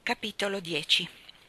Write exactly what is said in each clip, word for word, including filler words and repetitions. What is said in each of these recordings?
Capitolo dieci.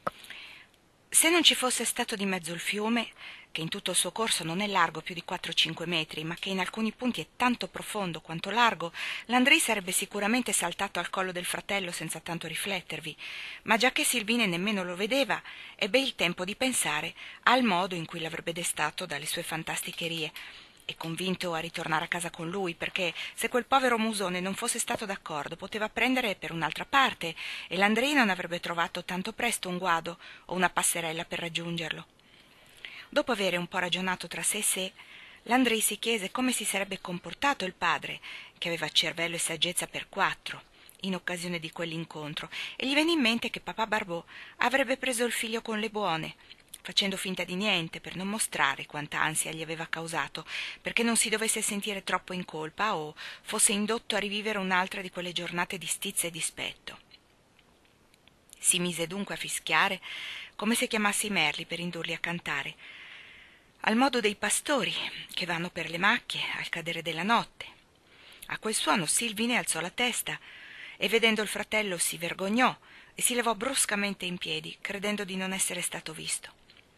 Se non ci fosse stato di mezzo il fiume, che in tutto il suo corso non è largo più di quattro cinque metri, ma che in alcuni punti è tanto profondo quanto largo, Landry sarebbe sicuramente saltato al collo del fratello senza tanto riflettervi, ma giacché Silvine nemmeno lo vedeva, ebbe il tempo di pensare al modo in cui l'avrebbe destato dalle sue fantasticherie, e convinto a ritornare a casa con lui, perché se quel povero musone non fosse stato d'accordo poteva prendere per un'altra parte e Landry non avrebbe trovato tanto presto un guado o una passerella per raggiungerlo. Dopo avere un po' ragionato tra sé e sé, Landry si chiese come si sarebbe comportato il padre, che aveva cervello e saggezza per quattro, in occasione di quell'incontro, e gli venne in mente che papà Barbeau avrebbe preso il figlio con le buone, facendo finta di niente per non mostrare quanta ansia gli aveva causato, perché non si dovesse sentire troppo in colpa o fosse indotto a rivivere un'altra di quelle giornate di stizza e dispetto. Si mise dunque a fischiare come se chiamasse i merli per indurli a cantare, al modo dei pastori che vanno per le macchie al cadere della notte. A quel suono Silvine alzò la testa e, vedendo il fratello, si vergognò e si levò bruscamente in piedi, credendo di non essere stato visto.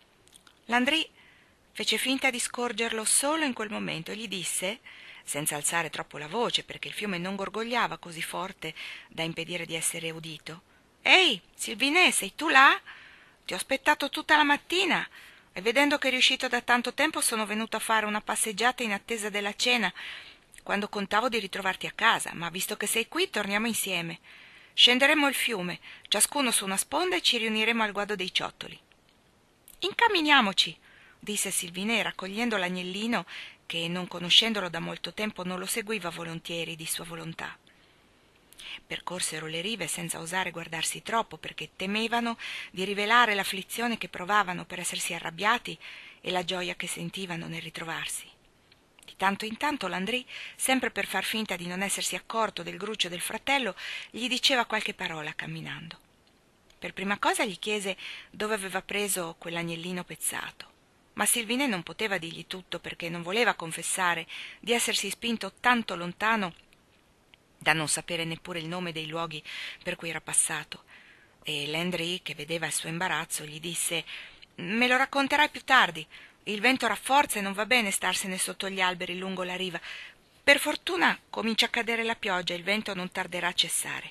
Landry fece finta di scorgerlo solo in quel momento e gli disse, senza alzare troppo la voce perché il fiume non gorgogliava così forte da impedire di essere udito: «Ehi, Silvine, sei tu là? Ti ho aspettato tutta la mattina e vedendo che eri uscito da tanto tempo sono venuto a fare una passeggiata in attesa della cena, quando contavo di ritrovarti a casa, ma visto che sei qui torniamo insieme. Scenderemo il fiume, ciascuno su una sponda, e ci riuniremo al guado dei ciottoli». «Incamminiamoci», disse Silvine, raccogliendo l'agnellino che, non conoscendolo da molto tempo, non lo seguiva volentieri di sua volontà. Percorsero le rive senza osare guardarsi troppo, perché temevano di rivelare l'afflizione che provavano per essersi arrabbiati e la gioia che sentivano nel ritrovarsi. Di tanto in tanto Landry, sempre per far finta di non essersi accorto del gruccio del fratello, gli diceva qualche parola camminando. Per prima cosa gli chiese dove aveva preso quell'agnellino pezzato, ma Silvine non poteva dirgli tutto perché non voleva confessare di essersi spinto tanto lontano da non sapere neppure il nome dei luoghi per cui era passato, e Landry, che vedeva il suo imbarazzo, gli disse: «Me lo racconterai più tardi. Il vento rafforza e non va bene starsene sotto gli alberi lungo la riva. Per fortuna comincia a cadere la pioggia e il vento non tarderà a cessare».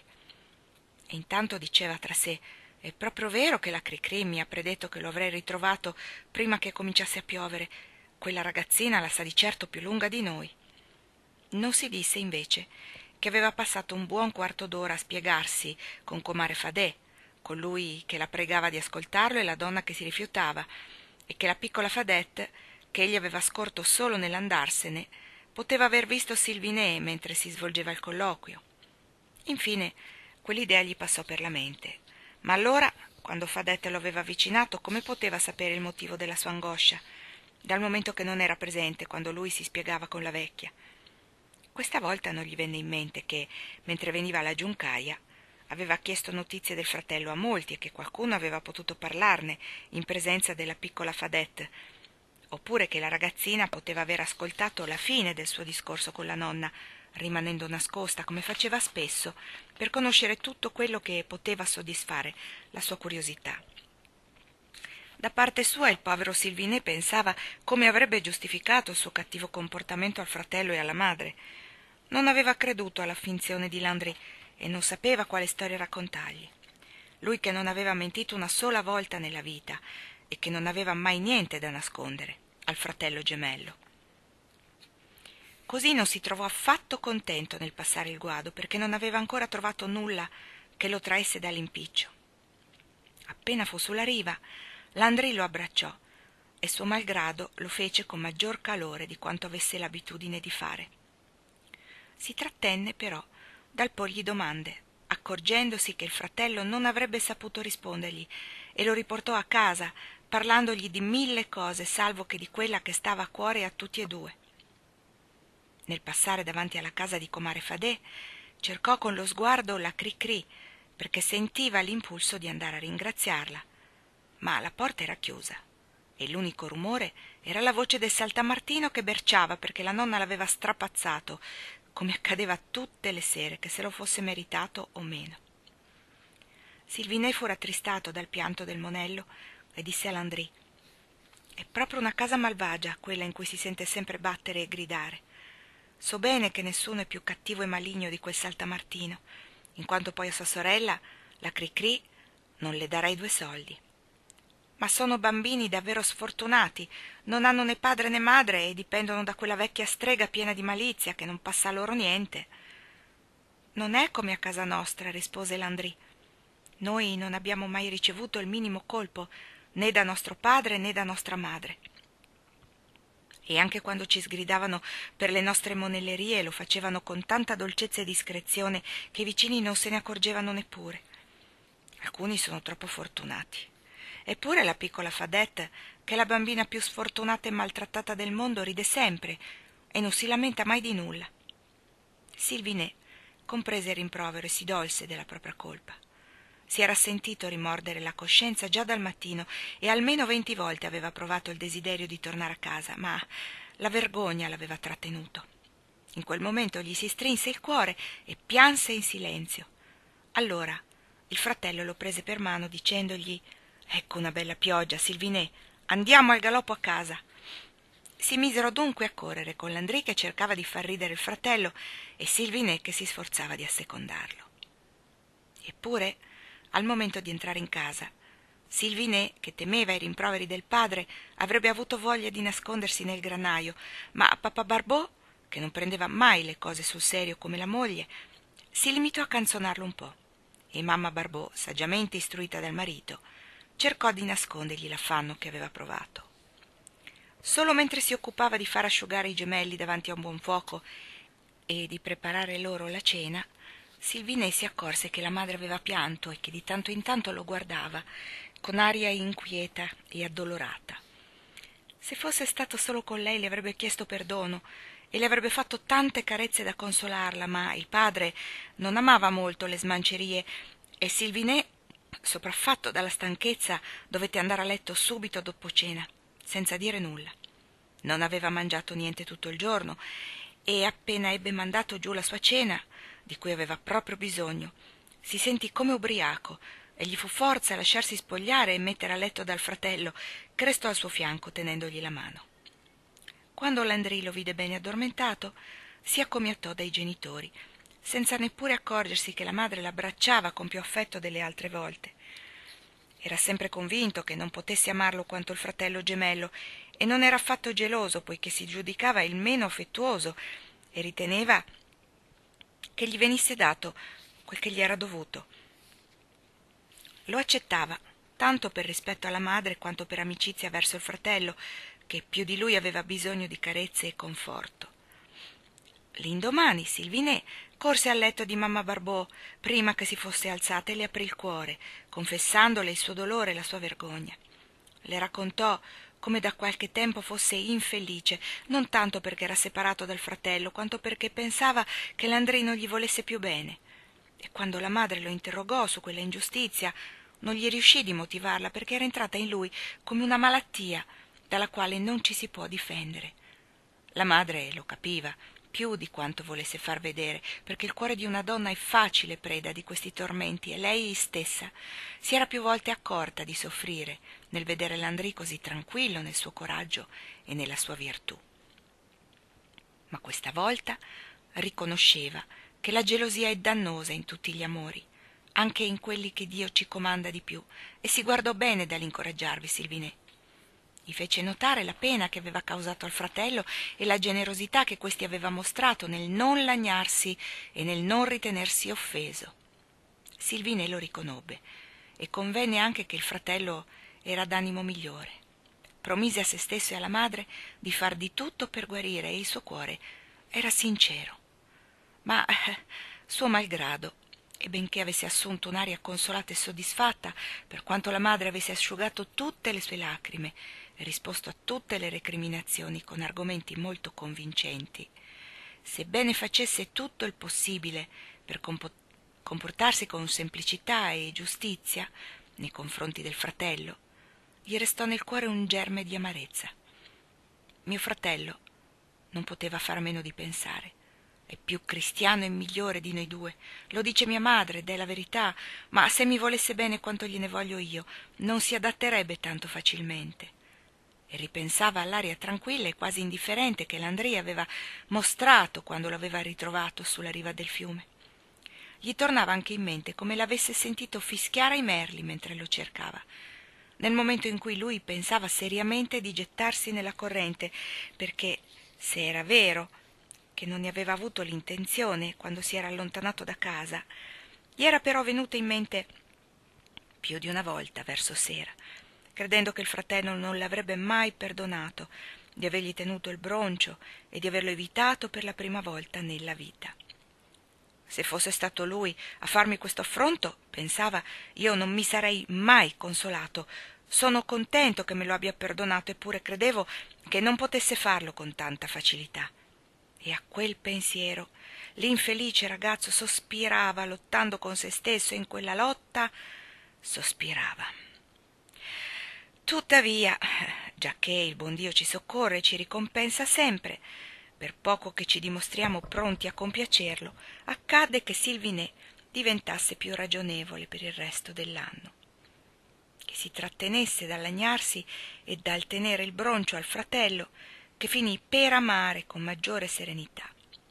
E intanto diceva tra sé: «È proprio vero che la Cricri mi ha predetto che lo avrei ritrovato prima che cominciasse a piovere. Quella ragazzina la sa di certo più lunga di noi». Non si disse invece che aveva passato un buon quarto d'ora a spiegarsi con comare Fadè, colui che la pregava di ascoltarlo e la donna che si rifiutava, e che la piccola Fadette, che egli aveva scorto solo nell'andarsene, poteva aver visto Silvine mentre si svolgeva il colloquio. Infine quell'idea gli passò per la mente, ma allora, quando Fadette lo aveva avvicinato, come poteva sapere il motivo della sua angoscia, dal momento che non era presente quando lui si spiegava con la vecchia? Questa volta non gli venne in mente che, mentre veniva alla giuncaia, aveva chiesto notizie del fratello a molti e che qualcuno aveva potuto parlarne in presenza della piccola Fadette, oppure che la ragazzina poteva aver ascoltato la fine del suo discorso con la nonna, rimanendo nascosta, come faceva spesso, per conoscere tutto quello che poteva soddisfare la sua curiosità. Da parte sua il povero Silvine pensava come avrebbe giustificato il suo cattivo comportamento al fratello e alla madre. Non aveva creduto alla finzione di Landry e non sapeva quale storia raccontargli. Lui che non aveva mentito una sola volta nella vita e che non aveva mai niente da nascondere al fratello gemello. Così non si trovò affatto contento nel passare il guado, perché non aveva ancora trovato nulla che lo traesse dall'impiccio. Appena fu sulla riva, Landry lo abbracciò e suo malgrado lo fece con maggior calore di quanto avesse l'abitudine di fare. Si trattenne però dal porgli domande, accorgendosi che il fratello non avrebbe saputo rispondergli, e lo riportò a casa parlandogli di mille cose salvo che di quella che stava a cuore a tutti e due. Nel passare davanti alla casa di comare Fadè cercò con lo sguardo la Cricri, perché sentiva l'impulso di andare a ringraziarla, ma la porta era chiusa e l'unico rumore era la voce del saltamartino che berciava perché la nonna l'aveva strapazzato, come accadeva tutte le sere, che se lo fosse meritato o meno. Silviné fu rattristato dal pianto del monello e disse a Landry: «È proprio una casa malvagia quella in cui si sente sempre battere e gridare. So bene che nessuno è più cattivo e maligno di quel saltamartino, in quanto poi a sua sorella, la Cri-Cri, non le darei due soldi. Ma sono bambini davvero sfortunati, non hanno né padre né madre e dipendono da quella vecchia strega piena di malizia che non passa loro niente». «Non è come a casa nostra», rispose Landry. «Noi non abbiamo mai ricevuto il minimo colpo, né da nostro padre né da nostra madre. E anche quando ci sgridavano per le nostre monellerie lo facevano con tanta dolcezza e discrezione che i vicini non se ne accorgevano neppure. Alcuni sono troppo fortunati. Eppure la piccola Fadette, che è la bambina più sfortunata e maltrattata del mondo, ride sempre e non si lamenta mai di nulla». Silviné comprese il rimprovero e si dolse della propria colpa. Si era sentito rimordere la coscienza già dal mattino e almeno venti volte aveva provato il desiderio di tornare a casa, ma la vergogna l'aveva trattenuto. In quel momento gli si strinse il cuore e pianse in silenzio. Allora il fratello lo prese per mano dicendogli: «Ecco una bella pioggia, Silviné, andiamo al galoppo a casa». Si misero dunque a correre con Landry che cercava di far ridere il fratello e Silviné che si sforzava di assecondarlo. Eppure, al momento di entrare in casa, Silviné, che temeva i rimproveri del padre, avrebbe avuto voglia di nascondersi nel granaio, ma papà Barbeau, che non prendeva mai le cose sul serio come la moglie, si limitò a canzonarlo un po', e mamma Barbeau, saggiamente istruita dal marito, cercò di nascondergli l'affanno che aveva provato. Solo mentre si occupava di far asciugare i gemelli davanti a un buon fuoco e di preparare loro la cena, Silviné si accorse che la madre aveva pianto e che di tanto in tanto lo guardava con aria inquieta e addolorata. Se fosse stato solo con lei le avrebbe chiesto perdono e le avrebbe fatto tante carezze da consolarla, ma il padre non amava molto le smancerie e Silviné, sopraffatto dalla stanchezza, dovette andare a letto subito dopo cena, senza dire nulla. Non aveva mangiato niente tutto il giorno e appena ebbe mandato giù la sua cena, di cui aveva proprio bisogno, si sentì come ubriaco e gli fu forza a lasciarsi spogliare e mettere a letto dal fratello, che restò al suo fianco tenendogli la mano. Quando Landry lo vide bene addormentato, si accomiatò dai genitori, senza neppure accorgersi che la madre l'abbracciava con più affetto delle altre volte. Era sempre convinto che non potesse amarlo quanto il fratello gemello e non era affatto geloso, poiché si giudicava il meno affettuoso e riteneva che gli venisse dato quel che gli era dovuto. Lo accettava, tanto per rispetto alla madre quanto per amicizia verso il fratello, che più di lui aveva bisogno di carezze e conforto. L'indomani Silviné corse al letto di mamma Barbeau prima che si fosse alzata e le aprì il cuore, confessandole il suo dolore e la sua vergogna. Le raccontò come da qualche tempo fosse infelice, non tanto perché era separato dal fratello, quanto perché pensava che Landry non gli volesse più bene. E quando la madre lo interrogò su quella ingiustizia, non gli riuscì di motivarla perché era entrata in lui come una malattia dalla quale non ci si può difendere. La madre lo capiva più di quanto volesse far vedere, perché il cuore di una donna è facile preda di questi tormenti e lei stessa si era più volte accorta di soffrire nel vedere Landry così tranquillo nel suo coraggio e nella sua virtù. Ma questa volta riconosceva che la gelosia è dannosa in tutti gli amori, anche in quelli che Dio ci comanda di più, e si guardò bene dall'incoraggiarvi Silviné. Gli fece notare la pena che aveva causato al fratello e la generosità che questi aveva mostrato nel non lagnarsi e nel non ritenersi offeso. Silviné lo riconobbe e convenne anche che il fratello era d'animo migliore. Promise a se stesso e alla madre di far di tutto per guarire e il suo cuore era sincero. Ma suo malgrado, e benché avesse assunto un'aria consolata e soddisfatta, per quanto la madre avesse asciugato tutte le sue lacrime e risposto a tutte le recriminazioni con argomenti molto convincenti, sebbene facesse tutto il possibile per compo- comportarsi con semplicità e giustizia nei confronti del fratello, gli restò nel cuore un germe di amarezza. Mio fratello, non poteva far meno di pensare, È più cristiano e migliore di noi due. Lo dice mia madre ed è la verità, ma se mi volesse bene quanto gliene voglio io, non si adatterebbe tanto facilmente. E ripensava all'aria tranquilla e quasi indifferente che Landry aveva mostrato quando lo aveva ritrovato sulla riva del fiume. Gli tornava anche in mente come l'avesse sentito fischiare ai merli mentre lo cercava, nel momento in cui lui pensava seriamente di gettarsi nella corrente, perché, se era vero che non ne aveva avuto l'intenzione quando si era allontanato da casa, gli era però venuta in mente più di una volta verso sera, credendo che il fratello non l'avrebbe mai perdonato di avergli tenuto il broncio e di averlo evitato per la prima volta nella vita. Se fosse stato lui a farmi questo affronto, pensava, io non mi sarei mai consolato. Sono contento che me lo abbia perdonato, eppure credevo che non potesse farlo con tanta facilità. E a quel pensiero l'infelice ragazzo sospirava, lottando con se stesso, e in quella lotta sospirava. Tuttavia, giacché il buon Dio ci soccorre e ci ricompensa sempre, per poco che ci dimostriamo pronti a compiacerlo, accadde che Sylvinet diventasse più ragionevole per il resto dell'anno, che si trattenesse dal lagnarsi e dal tenere il broncio al fratello, che finì per amare con maggiore serenità.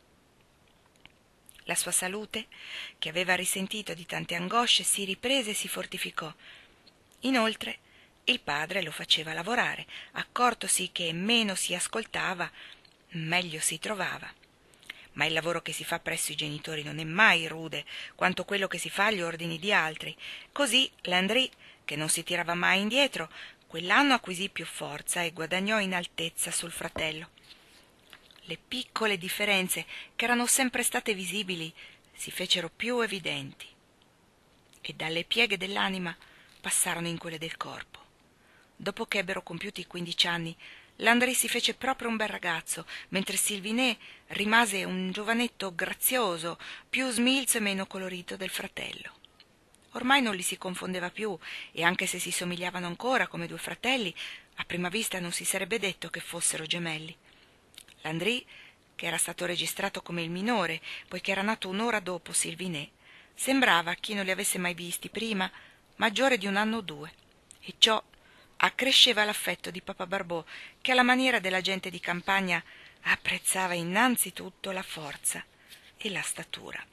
La sua salute, che aveva risentito di tante angosce, si riprese e si fortificò. Inoltre il padre lo faceva lavorare, accortosi che meno si ascoltava, meglio si trovava. Ma il lavoro che si fa presso i genitori non è mai rude quanto quello che si fa agli ordini di altri. Così Landry, che non si tirava mai indietro, quell'anno acquisì più forza e guadagnò in altezza sul fratello. Le piccole differenze, che erano sempre state visibili, si fecero più evidenti e dalle pieghe dell'anima passarono in quelle del corpo. Dopo che ebbero compiuti i quindici anni, Landry si fece proprio un bel ragazzo, mentre Sylvinet rimase un giovanetto grazioso, più smilzo e meno colorito del fratello. Ormai non li si confondeva più, e anche se si somigliavano ancora come due fratelli, a prima vista non si sarebbe detto che fossero gemelli. Landry, che era stato registrato come il minore, poiché era nato un'ora dopo Sylvinet, sembrava, a chi non li avesse mai visti prima, maggiore di un anno o due, e ciò accresceva l'affetto di papà Barbeau, che alla maniera della gente di campagna apprezzava innanzitutto la forza e la statura.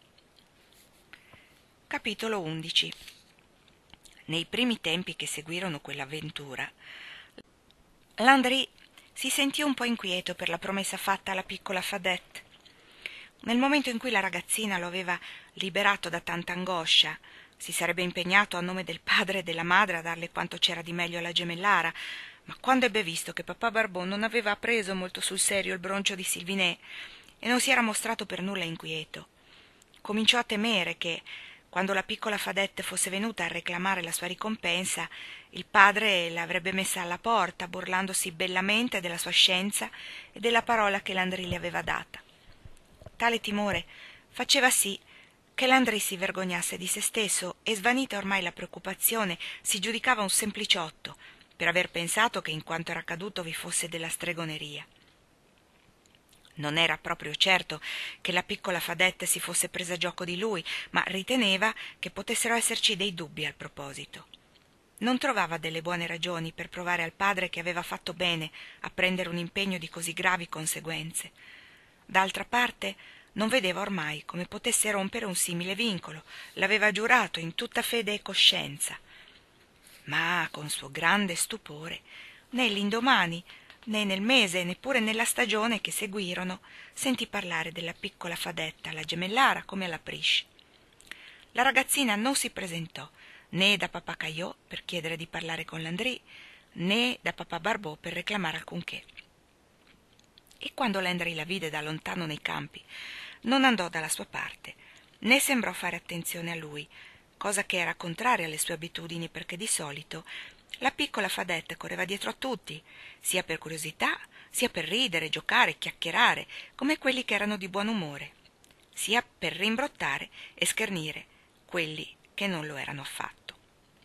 Capitolo undici. Nei primi tempi che seguirono quell'avventura, Landry si sentì un po' inquieto per la promessa fatta alla piccola Fadette. Nel momento in cui la ragazzina lo aveva liberato da tanta angoscia, si sarebbe impegnato a nome del padre e della madre a darle quanto c'era di meglio alla gemellara, ma quando ebbe visto che papà Barbeau non aveva preso molto sul serio il broncio di Sylvinet e non si era mostrato per nulla inquieto, cominciò a temere che, quando la piccola Fadette fosse venuta a reclamare la sua ricompensa, il padre l'avrebbe messa alla porta, burlandosi bellamente della sua scienza e della parola che Landry le aveva data. Tale timore faceva sì che Landry si vergognasse di se stesso e, svanita ormai la preoccupazione, si giudicava un sempliciotto per aver pensato che in quanto era accaduto vi fosse della stregoneria. Non era proprio certo che la piccola Fadette si fosse presa gioco di lui, ma riteneva che potessero esserci dei dubbi al proposito. Non trovava delle buone ragioni per provare al padre che aveva fatto bene a prendere un impegno di così gravi conseguenze. D'altra parte, non vedeva ormai come potesse rompere un simile vincolo, l'aveva giurato in tutta fede e coscienza. Ma, con suo grande stupore, né l'indomani, né nel mese, neppure nella stagione che seguirono, sentì parlare della piccola Fadetta alla gemellara come alla Prisce. La ragazzina non si presentò né da papà Caillot per chiedere di parlare con Landry, né da papà Barbeau per reclamare alcunché. E quando Landry la vide da lontano nei campi, non andò dalla sua parte, né sembrò fare attenzione a lui, cosa che era contraria alle sue abitudini, perché di solito la piccola Fadette correva dietro a tutti, sia per curiosità, sia per ridere, giocare, chiacchierare, come quelli che erano di buon umore, sia per rimbrottare e schernire quelli che non lo erano affatto.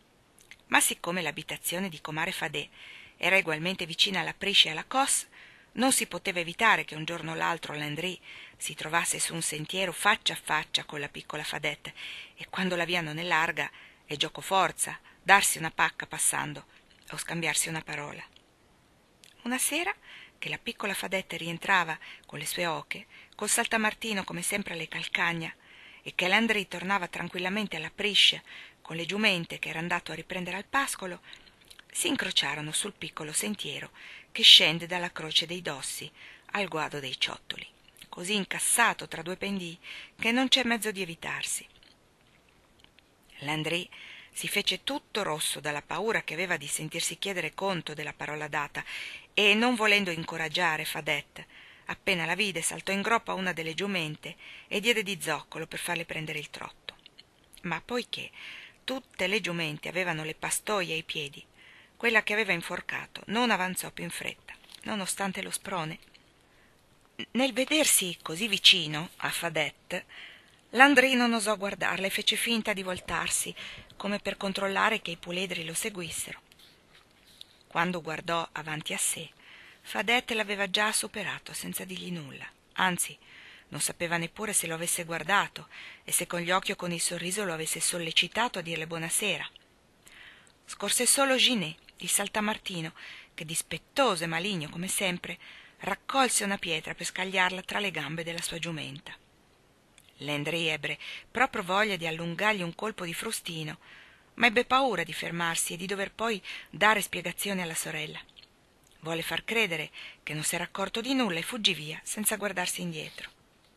Ma siccome l'abitazione di comare Fadet era egualmente vicina alla Prisce e alla Cosse, Non si poteva evitare che un giorno o l'altro Landry si trovasse su un sentiero faccia a faccia con la piccola Fadette, e quando la via non è larga è giocoforza darsi una pacca passando o scambiarsi una parola. Una sera, che la piccola Fadette rientrava con le sue oche, col saltamartino come sempre alle calcagna, e che Landry tornava tranquillamente alla Prisce con le giumente che era andato a riprendere al pascolo, si incrociarono sul piccolo sentiero che scende dalla croce dei Dossi al guado dei Ciottoli, così incassato tra due pendii che non c'è mezzo di evitarsi. Landry si fece tutto rosso dalla paura che aveva di sentirsi chiedere conto della parola data e, non volendo incoraggiare Fadette, appena la vide saltò in groppa a una delle giumente e diede di zoccolo per farle prendere il trotto. Ma poiché tutte le giumente avevano le pastoie ai piedi, quella che aveva inforcato non avanzò più in fretta, nonostante lo sprone. Nel vedersi così vicino a Fadette, Landry non osò guardarla e fece finta di voltarsi, come per controllare che i puledri lo seguissero. Quando guardò avanti a sé, Fadette l'aveva già superato senza dirgli nulla, anzi, non sapeva neppure se lo avesse guardato e se con gli occhi o con il sorriso lo avesse sollecitato a dirle buonasera. Scorse solo Ginet, il saltamartino, che dispettoso e maligno come sempre raccolse una pietra per scagliarla tra le gambe della sua giumenta. Landry ebbe proprio voglia di allungargli un colpo di frustino, ma ebbe paura di fermarsi e di dover poi dare spiegazioni alla sorella. Volle far credere che non s'era accorto di nulla e fuggì via senza guardarsi indietro.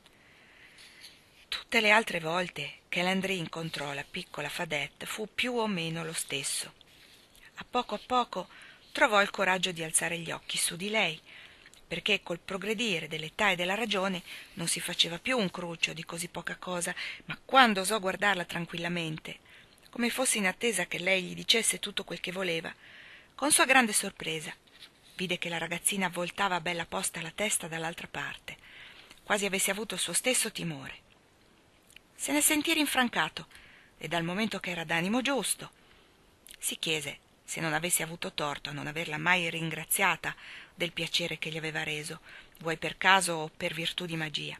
Tutte le altre volte che Landry incontrò la piccola Fadette fu più o meno lo stesso. A poco a poco trovò il coraggio di alzare gli occhi su di lei, perché col progredire dell'età e della ragione non si faceva più un cruccio di così poca cosa, ma quando osò guardarla tranquillamente, come fosse in attesa che lei gli dicesse tutto quel che voleva, con sua grande sorpresa vide che la ragazzina voltava bella posta la testa dall'altra parte, quasi avesse avuto il suo stesso timore. Se ne sentì rinfrancato, e dal momento che era d'animo giusto, si chiese se non avesse avuto torto a non averla mai ringraziata del piacere che gli aveva reso, vuoi per caso o per virtù di magia.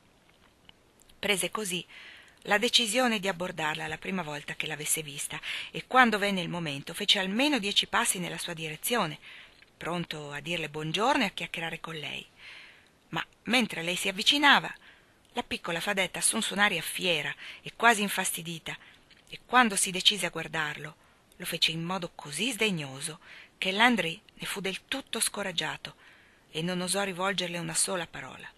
Prese così la decisione di abbordarla la prima volta che l'avesse vista, e quando venne il momento fece almeno dieci passi nella sua direzione, pronto a dirle buongiorno e a chiacchierare con lei. Ma mentre lei si avvicinava, la piccola Fadette assunse un'aria fiera e quasi infastidita, e quando si decise a guardarlo lo fece in modo così sdegnoso che Landry ne fu del tutto scoraggiato e non osò rivolgerle una sola parola.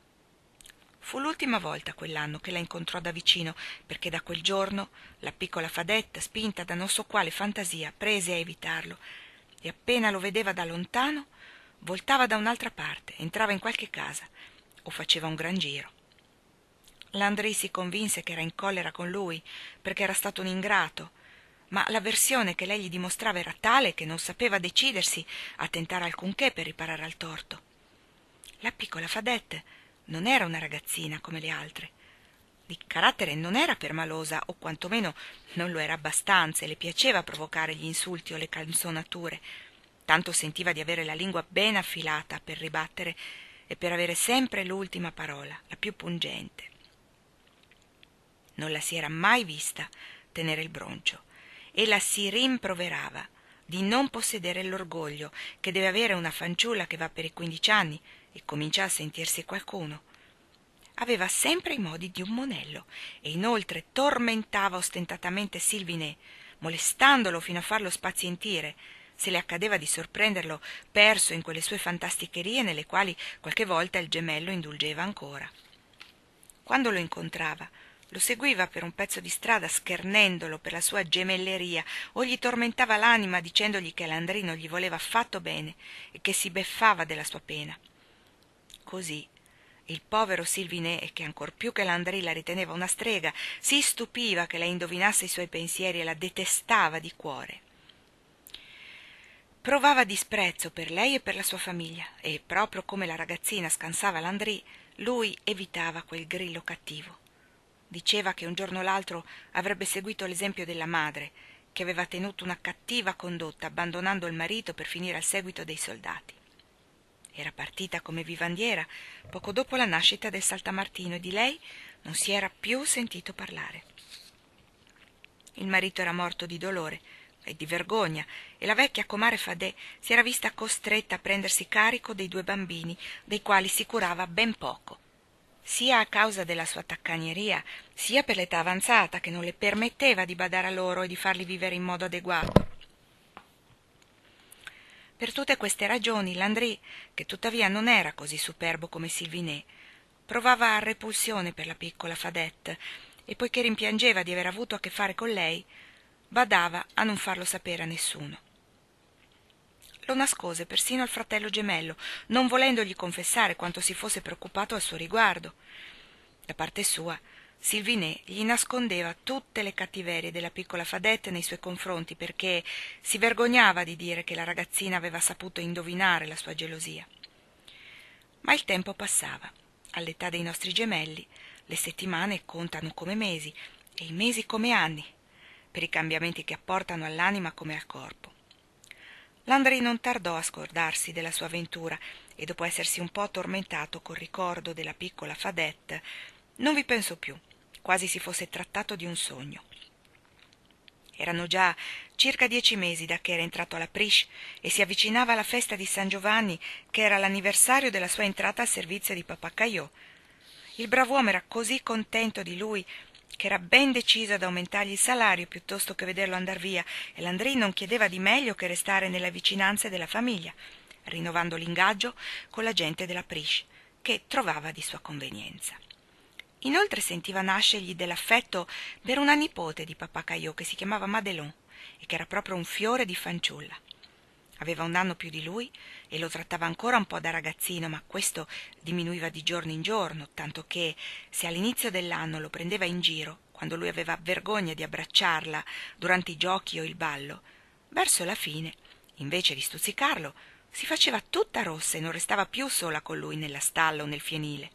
Fu l'ultima volta quell'anno che la incontrò da vicino, perché da quel giorno la piccola Fadette, spinta da non so quale fantasia, prese a evitarlo, e appena lo vedeva da lontano voltava da un'altra parte, entrava in qualche casa o faceva un gran giro. Landry si convinse che era in collera con lui perché era stato un ingrato, ma l'avversione che lei gli dimostrava era tale che non sapeva decidersi a tentare alcunché per riparare al torto. La piccola Fadette non era una ragazzina come le altre. Di carattere non era permalosa, o quantomeno non lo era abbastanza, e le piaceva provocare gli insulti o le canzonature. Tanto sentiva di avere la lingua ben affilata per ribattere e per avere sempre l'ultima parola, la più pungente. Non la si era mai vista tenere il broncio, e la si rimproverava di non possedere l'orgoglio che deve avere una fanciulla che va per i quindici anni e comincia a sentirsi qualcuno. Aveva sempre i modi di un monello e inoltre tormentava ostentatamente Sylvinet, molestandolo fino a farlo spazientire se le accadeva di sorprenderlo perso in quelle sue fantasticherie nelle quali qualche volta il gemello indulgeva ancora. Quando lo incontrava, lo seguiva per un pezzo di strada schernendolo per la sua gemelleria o gli tormentava l'anima dicendogli che Landry non gli voleva affatto bene e che si beffava della sua pena. Così il povero Sylvinet, che ancor più che Landry la riteneva una strega, si stupiva che lei indovinasse i suoi pensieri e la detestava di cuore. Provava disprezzo per lei e per la sua famiglia, e proprio come la ragazzina scansava Landry, lui evitava quel grillo cattivo. Diceva che un giorno o l'altro avrebbe seguito l'esempio della madre, che aveva tenuto una cattiva condotta, abbandonando il marito per finire al seguito dei soldati. Era partita come vivandiera poco dopo la nascita del saltamartino e di lei non si era più sentito parlare. Il marito era morto di dolore e di vergogna e la vecchia comare Fadè si era vista costretta a prendersi carico dei due bambini, dei quali si curava ben poco, sia a causa della sua taccagneria, sia per l'età avanzata che non le permetteva di badare a loro e di farli vivere in modo adeguato. Per tutte queste ragioni Landry, che tuttavia non era così superbo come Sylvinet, provava repulsione per la piccola Fadette e poiché rimpiangeva di aver avuto a che fare con lei, badava a non farlo sapere a nessuno. Lo nascose persino al fratello gemello, non volendogli confessare quanto si fosse preoccupato al suo riguardo. Da parte sua, Sylvinet gli nascondeva tutte le cattiverie della piccola Fadette nei suoi confronti perché si vergognava di dire che la ragazzina aveva saputo indovinare la sua gelosia. Ma il tempo passava. All'età dei nostri gemelli le settimane contano come mesi e i mesi come anni, per i cambiamenti che apportano all'anima come al corpo. Landry non tardò a scordarsi della sua avventura e dopo essersi un po' tormentato col ricordo della piccola Fadette, non vi pensò più, quasi si fosse trattato di un sogno. Erano già circa dieci mesi da che era entrato alla Priche e si avvicinava alla festa di San Giovanni, che era l'anniversario della sua entrata al servizio di papà Caillot. Il brav'uomo era così contento di lui che era ben deciso ad aumentargli il salario piuttosto che vederlo andar via, e Landry non chiedeva di meglio che restare nelle vicinanze della famiglia, rinnovando l'ingaggio con la gente della Priche, che trovava di sua convenienza. Inoltre sentiva nascergli dell'affetto per una nipote di papà Caillot che si chiamava Madelon e che era proprio un fiore di fanciulla. Aveva un anno più di lui e lo trattava ancora un po' da ragazzino, ma questo diminuiva di giorno in giorno, tanto che se all'inizio dell'anno lo prendeva in giro, quando lui aveva vergogna di abbracciarla durante i giochi o il ballo, verso la fine, invece di stuzzicarlo, si faceva tutta rossa e non restava più sola con lui nella stalla o nel fienile.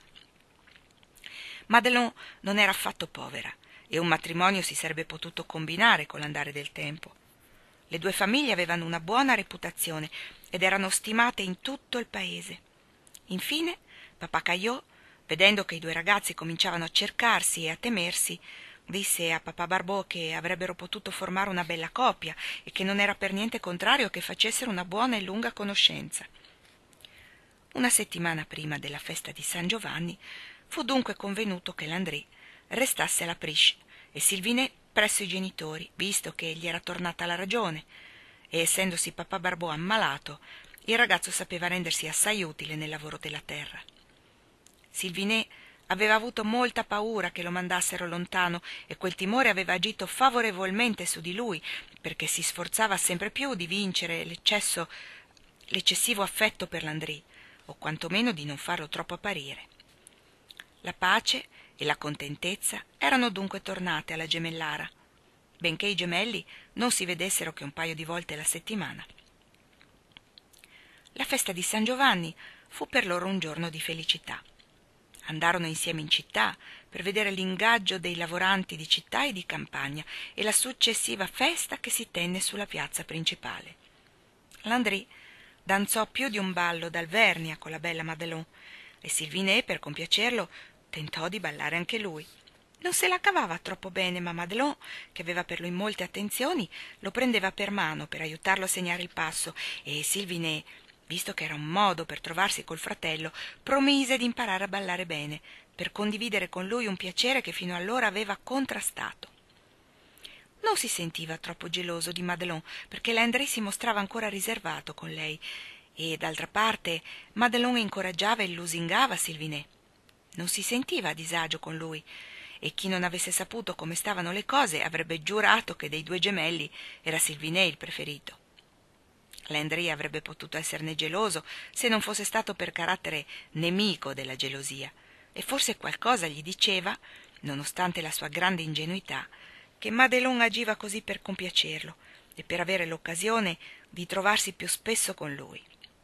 Madelon non era affatto povera e un matrimonio si sarebbe potuto combinare con l'andare del tempo. Le due famiglie avevano una buona reputazione ed erano stimate in tutto il paese. Infine, papà Caillot, vedendo che i due ragazzi cominciavano a cercarsi e a temersi, disse a papà Barbeau che avrebbero potuto formare una bella coppia e che non era per niente contrario che facessero una buona e lunga conoscenza. Una settimana prima della festa di San Giovanni fu dunque convenuto che Landry restasse alla Priche e Sylvinet presso i genitori, visto che gli era tornata la ragione, e essendosi papà Barbeau ammalato, il ragazzo sapeva rendersi assai utile nel lavoro della terra. Sylvinet aveva avuto molta paura che lo mandassero lontano e quel timore aveva agito favorevolmente su di lui, perché si sforzava sempre più di vincere l'eccesso, l'eccessivo affetto per Landry, o quantomeno di non farlo troppo apparire. La pace e la contentezza erano dunque tornate alla gemellara, benché i gemelli non si vedessero che un paio di volte alla settimana. La festa di San Giovanni fu per loro un giorno di felicità. Andarono insieme in città per vedere l'ingaggio dei lavoranti di città e di campagna e la successiva festa che si tenne sulla piazza principale. Landry danzò più di un ballo d'Alvernia con la bella Madelon e Sylvinet, per compiacerlo, tentò di ballare anche lui. Non se la cavava troppo bene, ma Madelon, che aveva per lui molte attenzioni, lo prendeva per mano per aiutarlo a segnare il passo e Sylvinet, visto che era un modo per trovarsi col fratello, promise di imparare a ballare bene, per condividere con lui un piacere che fino allora aveva contrastato. Non si sentiva troppo geloso di Madelon, perché Landry si mostrava ancora riservato con lei, e d'altra parte Madelon incoraggiava e lusingava Sylvinet. Non si sentiva a disagio con lui, e chi non avesse saputo come stavano le cose avrebbe giurato che dei due gemelli era Sylvinet il preferito. Landry avrebbe potuto esserne geloso se non fosse stato per carattere nemico della gelosia, e forse qualcosa gli diceva, nonostante la sua grande ingenuità, che Madelon agiva così per compiacerlo e per avere l'occasione di trovarsi più spesso con lui.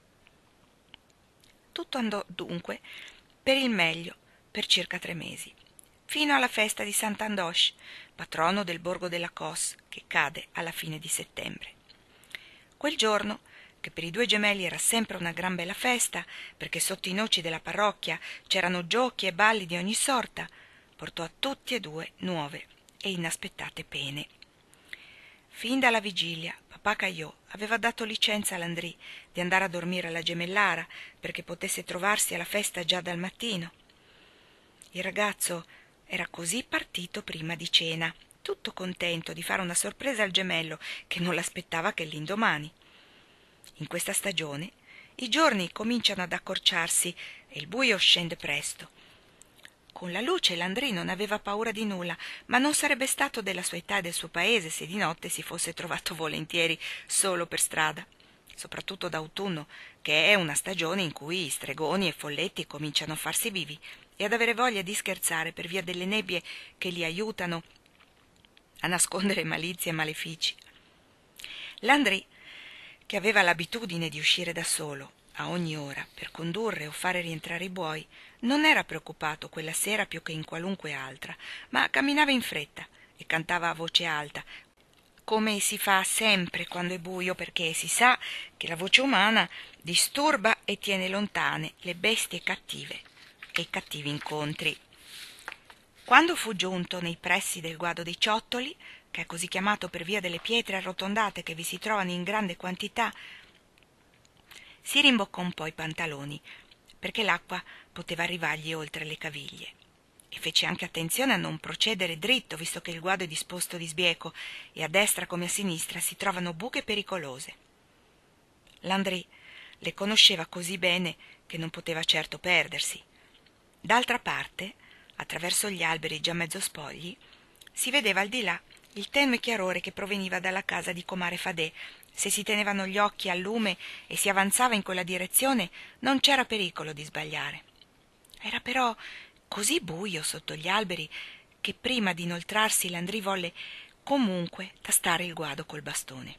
Tutto andò dunque per il meglio per circa tre mesi, fino alla festa di Sant'Andoche, patrono del borgo della Cosse, che cade alla fine di settembre. Quel giorno che per i due gemelli era sempre una gran bella festa, perché sotto i noci della parrocchia c'erano giochi e balli di ogni sorta, portò a tutti e due nuove e inaspettate pene. Fin dalla vigilia papà Caillot aveva dato licenza a Landry di andare a dormire alla gemellara perché potesse trovarsi alla festa già dal mattino. Il ragazzo era così partito prima di cena, tutto contento di fare una sorpresa al gemello che non l'aspettava che l'indomani. In questa stagione i giorni cominciano ad accorciarsi e il buio scende presto. Con la luce Landry non aveva paura di nulla, ma non sarebbe stato della sua età e del suo paese se di notte si fosse trovato volentieri solo per strada, soprattutto d'autunno, che è una stagione in cui i stregoni e folletti cominciano a farsi vivi e ad avere voglia di scherzare per via delle nebbie che li aiutano a nascondere malizie e malefici. Landry, che aveva l'abitudine di uscire da solo a ogni ora per condurre o fare rientrare i buoi, non era preoccupato quella sera più che in qualunque altra, ma camminava in fretta e cantava a voce alta, come si fa sempre quando è buio, perché si sa che la voce umana disturba e tiene lontane le bestie cattive e i cattivi incontri. Quando fu giunto nei pressi del guado dei ciottoli, che è così chiamato per via delle pietre arrotondate che vi si trovano in grande quantità, si rimboccò un po' i pantaloni, perché l'acqua poteva arrivargli oltre le caviglie, e fece anche attenzione a non procedere dritto, visto che il guado è disposto di sbieco e a destra come a sinistra si trovano buche pericolose. Landry le conosceva così bene che non poteva certo perdersi. D'altra parte, attraverso gli alberi già mezzo spogli, si vedeva al di là il tenue chiarore che proveniva dalla casa di comare Fadè. Se si tenevano gli occhi al lume e si avanzava in quella direzione, non c'era pericolo di sbagliare. Era però così buio sotto gli alberi che prima di inoltrarsi Landry volle comunque tastare il guado col bastone.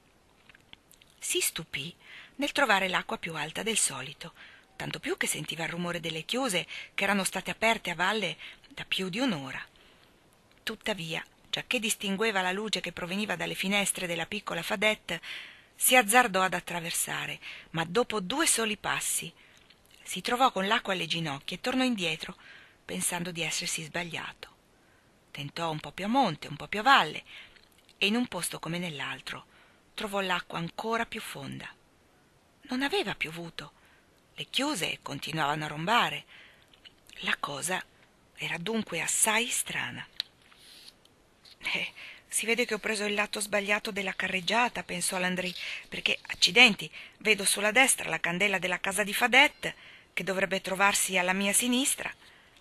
Si stupì nel trovare l'acqua più alta del solito, tanto più che sentiva il rumore delle chiuse che erano state aperte a valle da più di un'ora. Tuttavia, giacché distingueva la luce che proveniva dalle finestre della piccola Fadette, si azzardò ad attraversare, ma dopo due soli passi si trovò con l'acqua alle ginocchia e tornò indietro, pensando di essersi sbagliato. Tentò un po' più a monte, un po' più a valle, e in un posto come nell'altro trovò l'acqua ancora più fonda. Non aveva piovuto, le chiuse continuavano a rombare. La cosa era dunque assai strana. Eh, si vede che ho preso il lato sbagliato della carreggiata, pensò Landry, perché, accidenti, vedo sulla destra la candela della casa di Fadette, che dovrebbe trovarsi alla mia sinistra.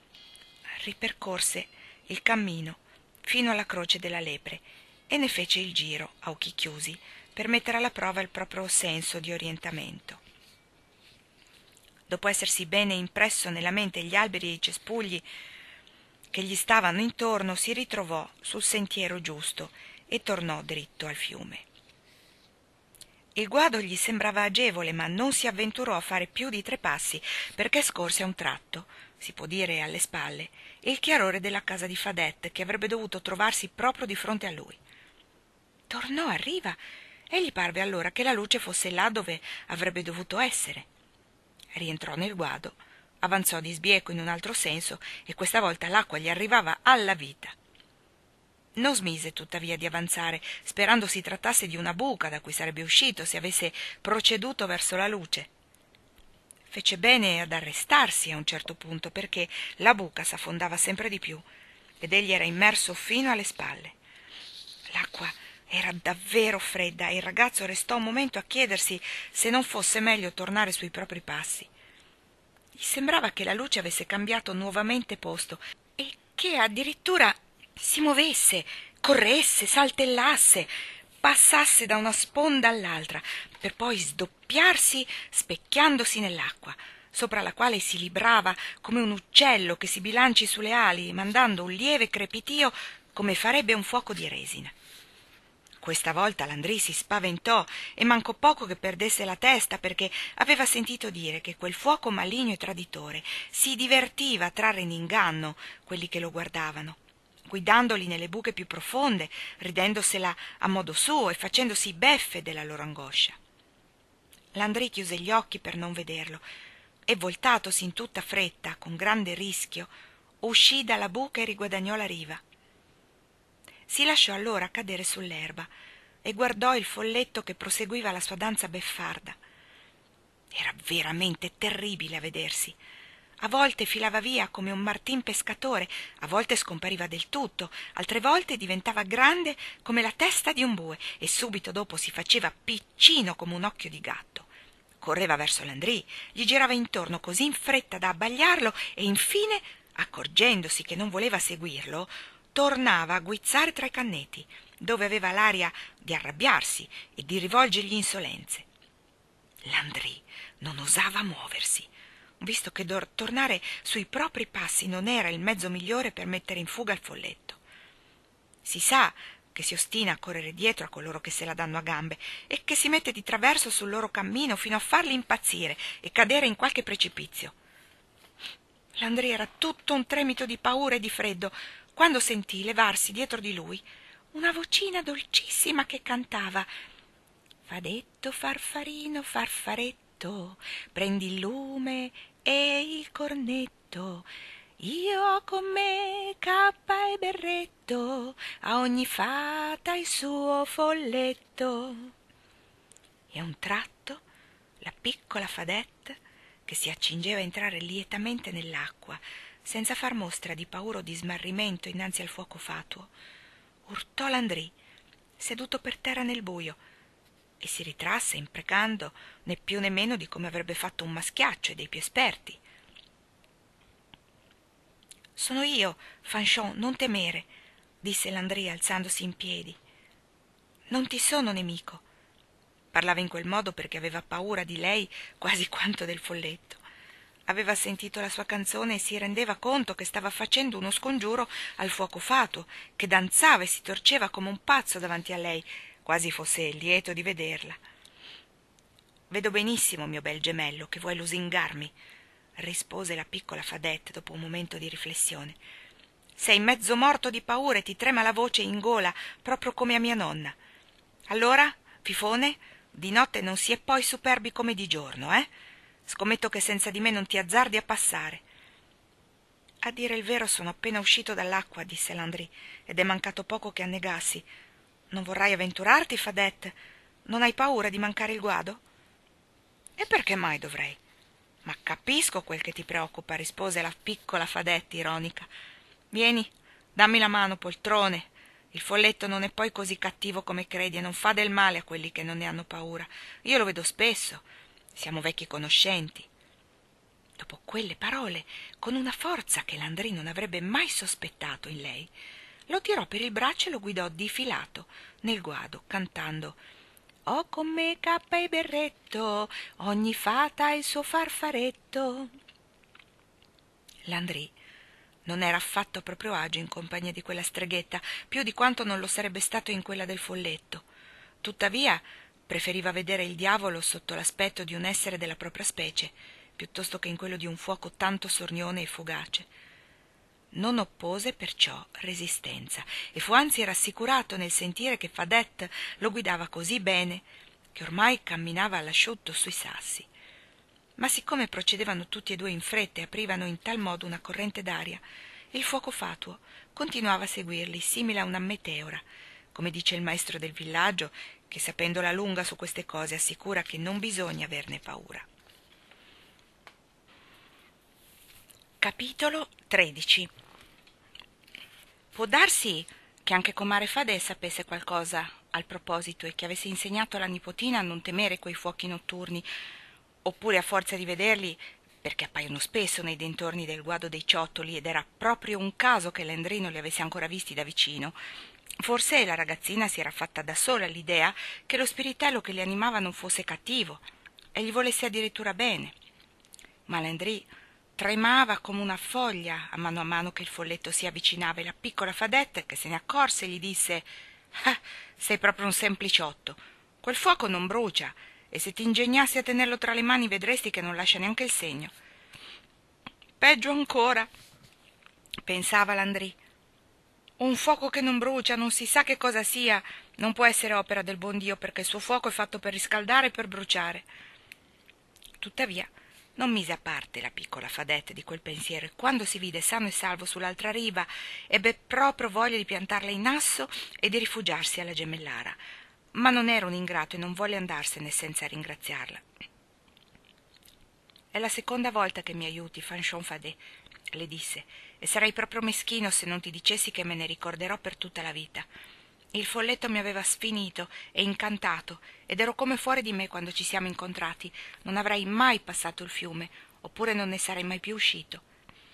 Ripercorse il cammino fino alla croce della lepre e ne fece il giro a occhi chiusi per mettere alla prova il proprio senso di orientamento. Dopo essersi bene impresso nella mente gli alberi e i cespugli che gli stavano intorno, si ritrovò sul sentiero giusto e tornò dritto al fiume. Il guado gli sembrava agevole, ma non si avventurò a fare più di tre passi, perché scorse a un tratto, si può dire alle spalle, il chiarore della casa di Fadette, che avrebbe dovuto trovarsi proprio di fronte a lui. Tornò a riva e gli parve allora che la luce fosse là dove avrebbe dovuto essere. Rientrò nel guado, avanzò di sbieco in un altro senso e questa volta l'acqua gli arrivava alla vita. Non smise tuttavia di avanzare, sperando si trattasse di una buca da cui sarebbe uscito se avesse proceduto verso la luce. Fece bene ad arrestarsi a un certo punto, perché la buca s'affondava sempre di più ed egli era immerso fino alle spalle. L'acqua era davvero fredda e il ragazzo restò un momento a chiedersi se non fosse meglio tornare sui propri passi. Gli sembrava che la luce avesse cambiato nuovamente posto e che addirittura si muovesse, corresse, saltellasse, passasse da una sponda all'altra, per poi sdoppiarsi specchiandosi nell'acqua, sopra la quale si librava come un uccello che si bilanci sulle ali, mandando un lieve crepitio come farebbe un fuoco di resina. Questa volta Landry si spaventò e mancò poco che perdesse la testa, perché aveva sentito dire che quel fuoco maligno e traditore si divertiva a trarre in inganno quelli che lo guardavano, guidandoli nelle buche più profonde, ridendosela a modo suo e facendosi beffe della loro angoscia. Landry chiuse gli occhi per non vederlo e, voltatosi in tutta fretta, con grande rischio, uscì dalla buca e riguadagnò la riva. Si lasciò allora cadere sull'erba e guardò il folletto che proseguiva la sua danza beffarda. Era veramente terribile a vedersi. A volte filava via come un martin pescatore, a volte scompariva del tutto, altre volte diventava grande come la testa di un bue e subito dopo si faceva piccino come un occhio di gatto. Correva verso Landry, gli girava intorno così in fretta da abbagliarlo e infine, accorgendosi che non voleva seguirlo, tornava a guizzare tra i canneti, dove aveva l'aria di arrabbiarsi e di rivolgergli insolenze. Landry non osava muoversi, visto che dor- tornare sui propri passi non era il mezzo migliore per mettere in fuga il folletto. Si sa che si ostina a correre dietro a coloro che se la danno a gambe e che si mette di traverso sul loro cammino fino a farli impazzire e cadere in qualche precipizio. Landry era tutto un tremito di paura e di freddo quando sentì levarsi dietro di lui una vocina dolcissima che cantava: «Fadetto, farfarino, farfaretto, prendi il lume e il cornetto. Io ho con me cappa e berretto, a ogni fata il suo folletto». E a un tratto la piccola Fadette, che si accingeva a entrare lietamente nell'acqua, senza far mostra di paura o di smarrimento innanzi al fuoco fatuo, urtò Landry, seduto per terra nel buio, e si ritrasse imprecando né più né meno di come avrebbe fatto un maschiaccio e dei più esperti. «Sono io, Fanchon, non temere», disse Landry alzandosi in piedi. «Non ti sono nemico». Parlava in quel modo perché aveva paura di lei quasi quanto del folletto. Aveva sentito la sua canzone e si rendeva conto che stava facendo uno scongiuro al fuoco fatuo, che danzava e si torceva come un pazzo davanti a lei, quasi fosse lieto di vederla. «Vedo benissimo, mio bel gemello, che vuoi lusingarmi», rispose la piccola Fadette dopo un momento di riflessione. «Sei mezzo morto di paura e ti trema la voce in gola, proprio come a mia nonna. Allora, fifone, di notte non si è poi superbi come di giorno, eh? Scommetto che senza di me non ti azzardi a passare». «A dire il vero sono appena uscito dall'acqua», disse Landry, «ed è mancato poco che annegassi. Non vorrai avventurarti, Fadette? Non hai paura di mancare il guado?» «E perché mai dovrei?» «Ma capisco quel che ti preoccupa», rispose la piccola Fadette ironica. «Vieni, dammi la mano, poltrone. Il folletto non è poi così cattivo come credi e non fa del male a quelli che non ne hanno paura. Io lo vedo spesso. Siamo vecchi conoscenti». Dopo quelle parole, con una forza che Landry non avrebbe mai sospettato in lei, lo tirò per il braccio e lo guidò difilato nel guado, cantando: «Ho con me cappa e berretto, ogni fata ha il suo farfaretto». Landry non era affatto a proprio agio in compagnia di quella streghetta, più di quanto non lo sarebbe stato in quella del folletto. Tuttavia preferiva vedere il diavolo sotto l'aspetto di un essere della propria specie, piuttosto che in quello di un fuoco tanto sornione e fugace. Non oppose perciò resistenza e fu anzi rassicurato nel sentire che Fadette lo guidava così bene che ormai camminava all'asciutto sui sassi. Ma siccome procedevano tutti e due in fretta e aprivano in tal modo una corrente d'aria, il fuoco fatuo continuava a seguirli simile a una meteora, come dice il maestro del villaggio, che sapendola lunga su queste cose assicura che non bisogna averne paura. Capitolo tredici. Può darsi che anche comare Fadè sapesse qualcosa al proposito e che avesse insegnato alla nipotina a non temere quei fuochi notturni, oppure a forza di vederli, perché appaiono spesso nei dintorni del guado dei ciottoli ed era proprio un caso che Landry non li avesse ancora visti da vicino, forse la ragazzina si era fatta da sola l'idea che lo spiritello che li animava non fosse cattivo e gli volesse addirittura bene. Ma Landry tremava come una foglia a mano a mano che il folletto si avvicinava e la piccola Fadette, che se ne accorse, gli disse: «Ah, sei proprio un sempliciotto. Quel fuoco non brucia e se ti ingegnassi a tenerlo tra le mani vedresti che non lascia neanche il segno». «Peggio ancora», pensava Landry. «Un fuoco che non brucia, non si sa che cosa sia, non può essere opera del buon Dio, perché il suo fuoco è fatto per riscaldare e per bruciare. Tuttavia non mise a parte la piccola Fadette di quel pensiero e quando si vide sano e salvo sull'altra riva ebbe proprio voglia di piantarla in asso e di rifugiarsi alla gemellara. Ma non era un ingrato e non volle andarsene senza ringraziarla. «È la seconda volta che mi aiuti, Fanchon Fadet», le disse, «e sarei proprio meschino se non ti dicessi che me ne ricorderò per tutta la vita. Il folletto mi aveva sfinito e incantato ed ero come fuori di me quando ci siamo incontrati. Non avrei mai passato il fiume, oppure non ne sarei mai più uscito.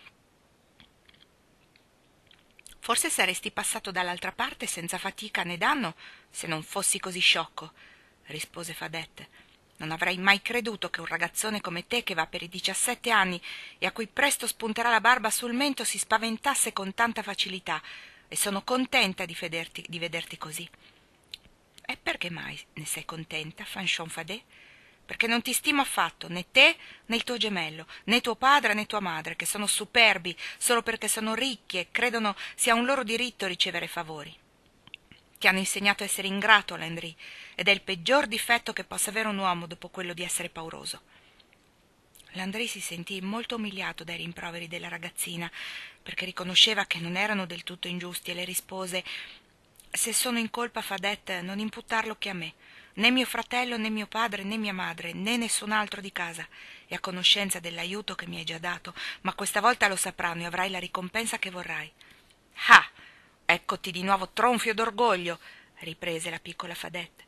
Forse saresti passato dall'altra parte senza fatica né danno se non fossi così sciocco», rispose Fadette. «Non avrei mai creduto che un ragazzone come te, che va per i diciassette anni e a cui presto spunterà la barba sul mento, si spaventasse con tanta facilità, e sono contenta di, vederti, di vederti così». «E perché mai ne sei contenta, Fanchon Fadet?» «Perché non ti stimo affatto, né te né il tuo gemello, né tuo padre né tua madre, che sono superbi solo perché sono ricchi e credono sia un loro diritto ricevere favori. Ti hanno insegnato a essere ingrato, Landry, ed è il peggior difetto che possa avere un uomo dopo quello di essere pauroso». Landry si sentì molto umiliato dai rimproveri della ragazzina, perché riconosceva che non erano del tutto ingiusti, e le rispose: «Se sono in colpa, Fadette, non imputarlo che a me. Né mio fratello, né mio padre, né mia madre, né nessun altro di casa è a conoscenza dell'aiuto che mi hai già dato, ma questa volta lo sapranno e avrai la ricompensa che vorrai». «Ah, eccoti di nuovo tronfio d'orgoglio», riprese la piccola Fadette.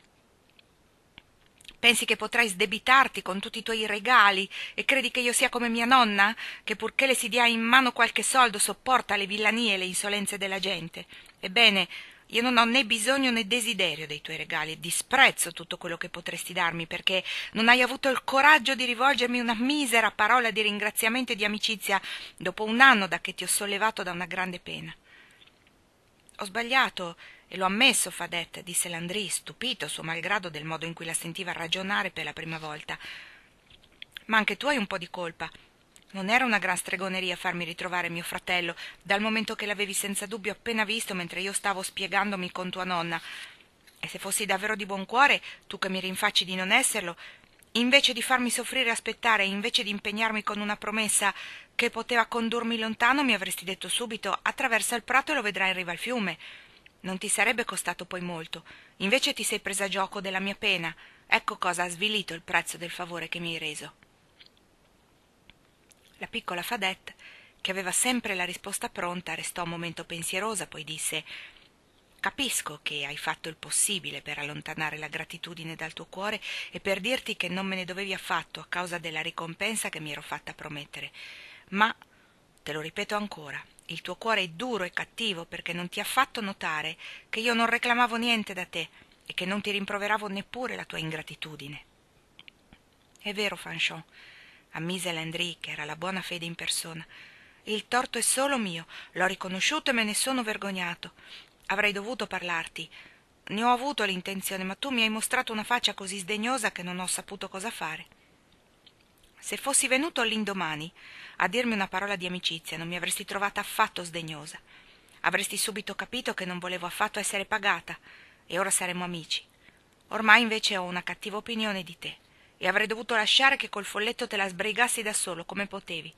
«Pensi che potrai sdebitarti con tutti i tuoi regali e credi che io sia come mia nonna, che purché le si dia in mano qualche soldo sopporta le villanie e le insolenze della gente? Ebbene, io non ho né bisogno né desiderio dei tuoi regali e disprezzo tutto quello che potresti darmi, perché non hai avuto il coraggio di rivolgermi una misera parola di ringraziamento e di amicizia dopo un anno da che ti ho sollevato da una grande pena». «Ho sbagliato e l'ho ammesso, Fadette», disse Landry, stupito suo malgrado del modo in cui la sentiva ragionare per la prima volta. «Ma anche tu hai un po' di colpa. Non era una gran stregoneria farmi ritrovare mio fratello, dal momento che l'avevi senza dubbio appena visto mentre io stavo spiegandomi con tua nonna. E se fossi davvero di buon cuore, tu che mi rinfacci di non esserlo, invece di farmi soffrire e aspettare, invece di impegnarmi con una promessa che poteva condurmi lontano, mi avresti detto subito: attraversa il prato e lo vedrai in riva al fiume. Non ti sarebbe costato poi molto. Invece ti sei presa gioco della mia pena. Ecco cosa ha svilito il prezzo del favore che mi hai reso». La piccola Fadette, che aveva sempre la risposta pronta, restò un momento pensierosa, poi disse: «Capisco che hai fatto il possibile per allontanare la gratitudine dal tuo cuore e per dirti che non me ne dovevi affatto a causa della ricompensa che mi ero fatta promettere. Ma, te lo ripeto ancora, il tuo cuore è duro e cattivo perché non ti ha fatto notare che io non reclamavo niente da te e che non ti rimproveravo neppure la tua ingratitudine». «È vero, Fanchon», ammise Landry, che era la buona fede in persona. «Il torto è solo mio, l'ho riconosciuto e me ne sono vergognato. Avrei dovuto parlarti. Ne ho avuto l'intenzione, ma tu mi hai mostrato una faccia così sdegnosa che non ho saputo cosa fare. Se fossi venuto l'indomani a dirmi una parola di amicizia, non mi avresti trovata affatto sdegnosa. Avresti subito capito che non volevo affatto essere pagata, e ora saremmo amici. Ormai invece ho una cattiva opinione di te, e avrei dovuto lasciare che col folletto te la sbrigassi da solo, come potevi».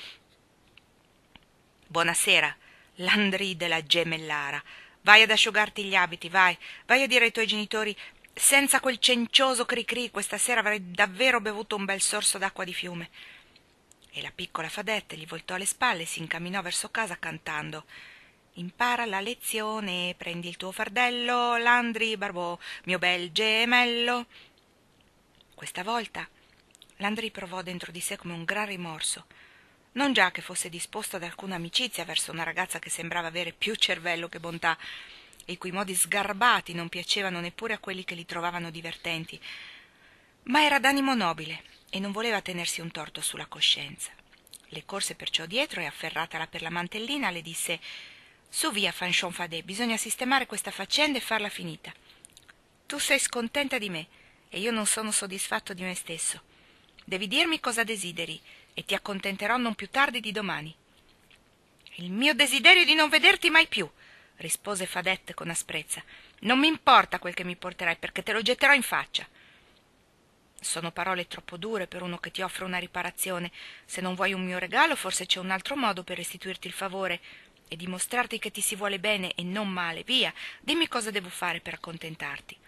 «Buonasera, Landry della gemellara. Vai ad asciugarti gli abiti, vai, vai a dire ai tuoi genitori: senza quel cencioso cri-cri questa sera avrei davvero bevuto un bel sorso d'acqua di fiume». E la piccola Fadette gli voltò le spalle e si incamminò verso casa cantando: «Impara la lezione, prendi il tuo fardello, Landry Barbeau, mio bel gemello». Questa volta Landry provò dentro di sé come un gran rimorso, non già che fosse disposto ad alcuna amicizia verso una ragazza che sembrava avere più cervello che bontà, e i cui modi sgarbati non piacevano neppure a quelli che li trovavano divertenti, ma era d'animo nobile e non voleva tenersi un torto sulla coscienza. Le corse perciò dietro e, afferratala per la mantellina, le disse: «Su via, Fanchon Fadet, bisogna sistemare questa faccenda e farla finita. Tu sei scontenta di me e io non sono soddisfatto di me stesso. Devi dirmi cosa desideri e ti accontenterò non più tardi di domani». «Il mio desiderio è di non vederti mai più», rispose Fadette con asprezza. «Non mi importa quel che mi porterai, perché te lo getterò in faccia». Sono parole troppo dure per uno che ti offre una riparazione. Se non vuoi un mio regalo, forse c'è un altro modo per restituirti il favore e dimostrarti che ti si vuole bene e non male. Via, dimmi cosa devo fare per accontentarti.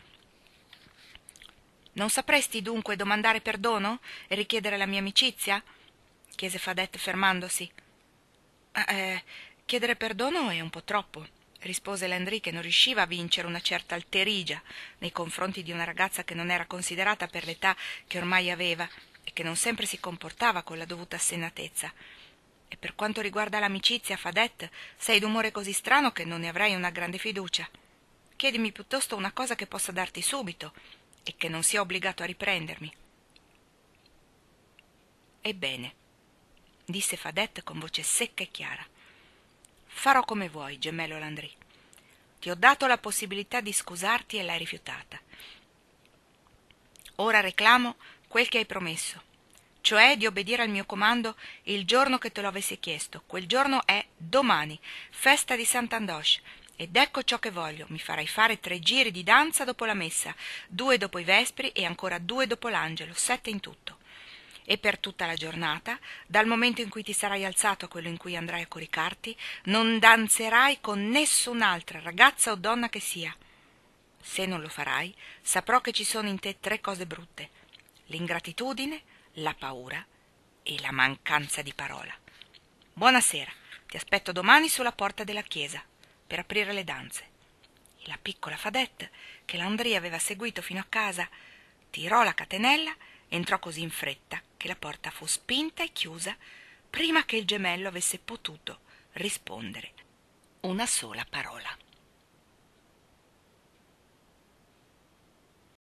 Non sapresti dunque domandare perdono e richiedere la mia amicizia? Chiese Fadette fermandosi. Eh, chiedere perdono è un po' troppo, rispose Landry, che non riusciva a vincere una certa alterigia nei confronti di una ragazza che non era considerata per l'età che ormai aveva e che non sempre si comportava con la dovuta assennatezza. E per quanto riguarda l'amicizia, Fadette, sei d'umore così strano che non ne avrai una grande fiducia. Chiedimi piuttosto una cosa che possa darti subito e che non sia obbligato a riprendermi. Ebbene, disse Fadette con voce secca e chiara. Farò come vuoi, gemello Landry. Ti ho dato la possibilità di scusarti e l'hai rifiutata. Ora reclamo quel che hai promesso, cioè di obbedire al mio comando il giorno che te lo avessi chiesto. Quel giorno è domani, festa di Sant'Andoche, ed ecco ciò che voglio. Mi farai fare tre giri di danza dopo la messa, due dopo i vespri e ancora due dopo l'angelo, sette in tutto. E per tutta la giornata, dal momento in cui ti sarai alzato a quello in cui andrai a coricarti, non danzerai con nessun'altra ragazza o donna che sia. Se non lo farai, saprò che ci sono in te tre cose brutte: l'ingratitudine, la paura e la mancanza di parola. Buonasera, ti aspetto domani sulla porta della chiesa per aprire le danze. E la piccola Fadette, che Landry aveva seguito fino a casa, tirò la catenella e entrò così in fretta che la porta fu spinta e chiusa prima che il gemello avesse potuto rispondere una sola parola.